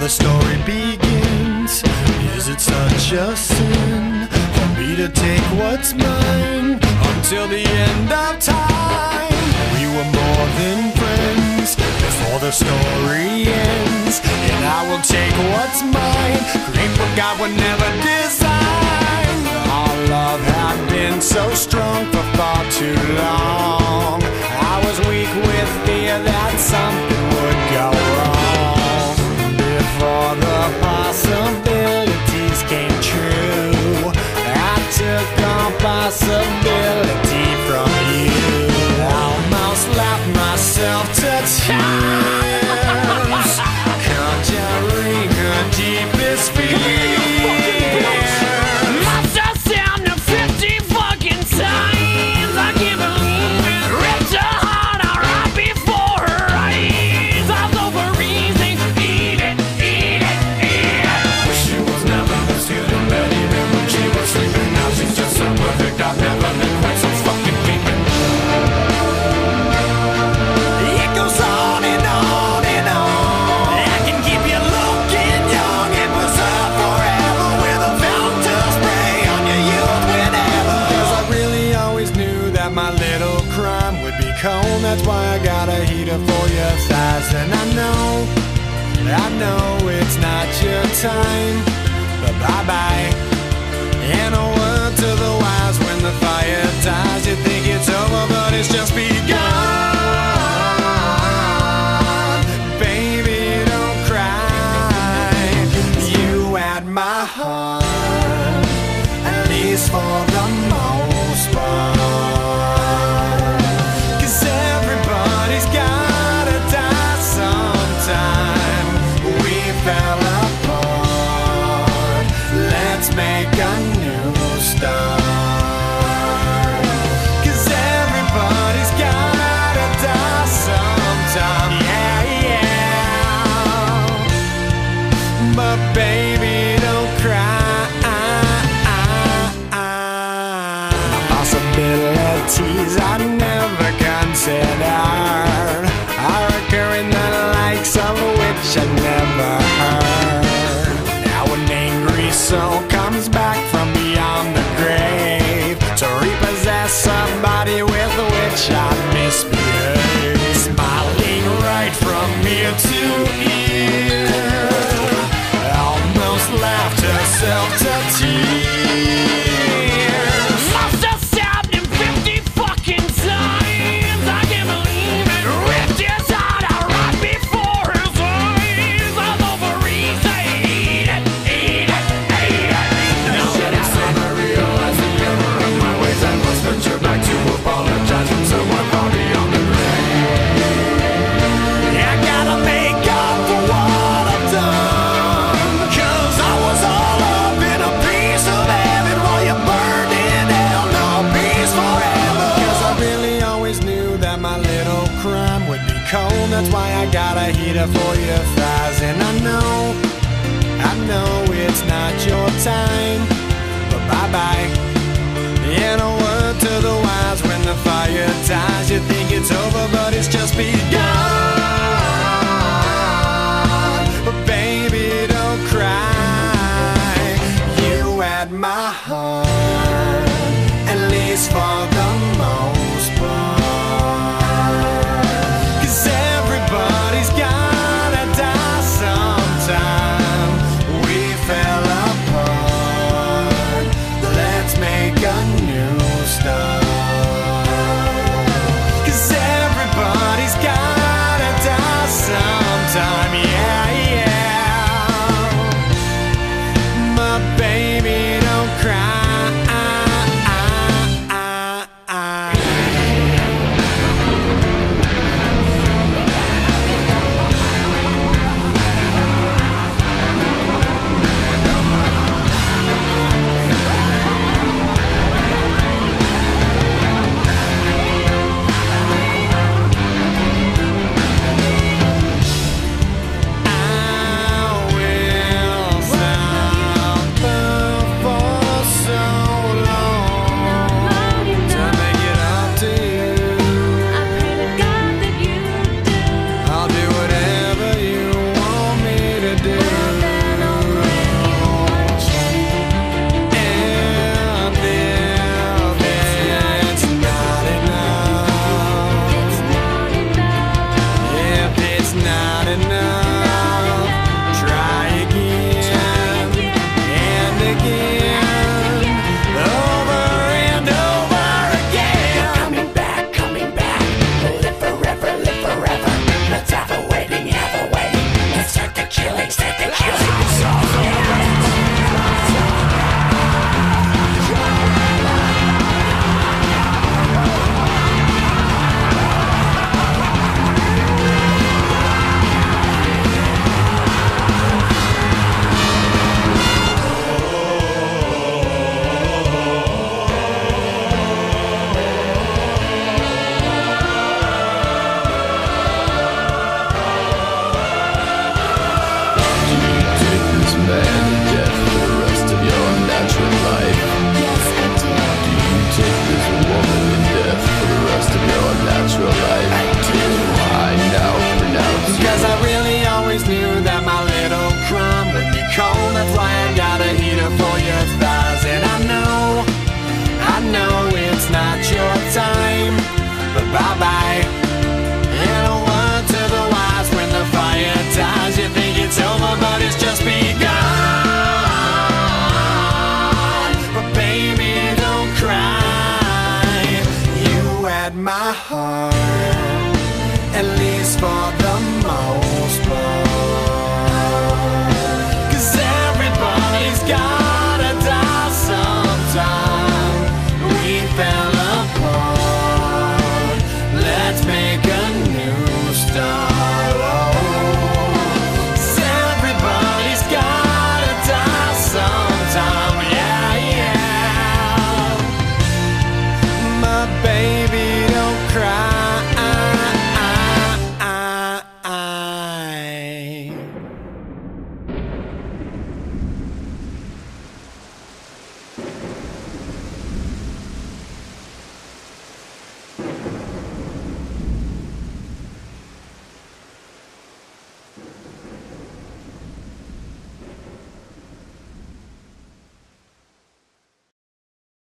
the story begins. Is it such a sin for me to take what's mine until the end of time? We were more than friends before the story ends, and I will take what's mine, create what God would never design. Our love had been so strong for far too long. I was weak with fear that something would go wrong before the possibilities came true. I took on possibility from you. I almost laughed myself to tears, conjuring her deepest fears. That's why I got a heater for your thighs. And I know it's not your time, but bye-bye. And a word to the wise, when the fire dies, you think it's over, but it's just begun. Baby, don't cry. You had my heart, at least for the most part. Baby, don't cry. Possibilities I never considered are occurring, the likes of which I never heard. Now an angry soul comes back from beyond the grave to repossess somebody with which I misbehaved. Smiling right from ear to ear, laughed herself to tears. Lost herself in 50 fucking times. I can't believe it. Ripped his heart out right before his eyes. All over easy. Eat it, eat it, eat it. Now that I realize the error of my ways, I must venture back to apologize from someone far beyond the grave. I gotta make up for what I've done. That's why I got a heater for your thighs. And I know it's not your time, but bye-bye. And a word to the wise, when the fire dies, you think it's over, but it's just begun. But baby, don't cry. You had my heart, at least for the most part. Make a new start. my heart.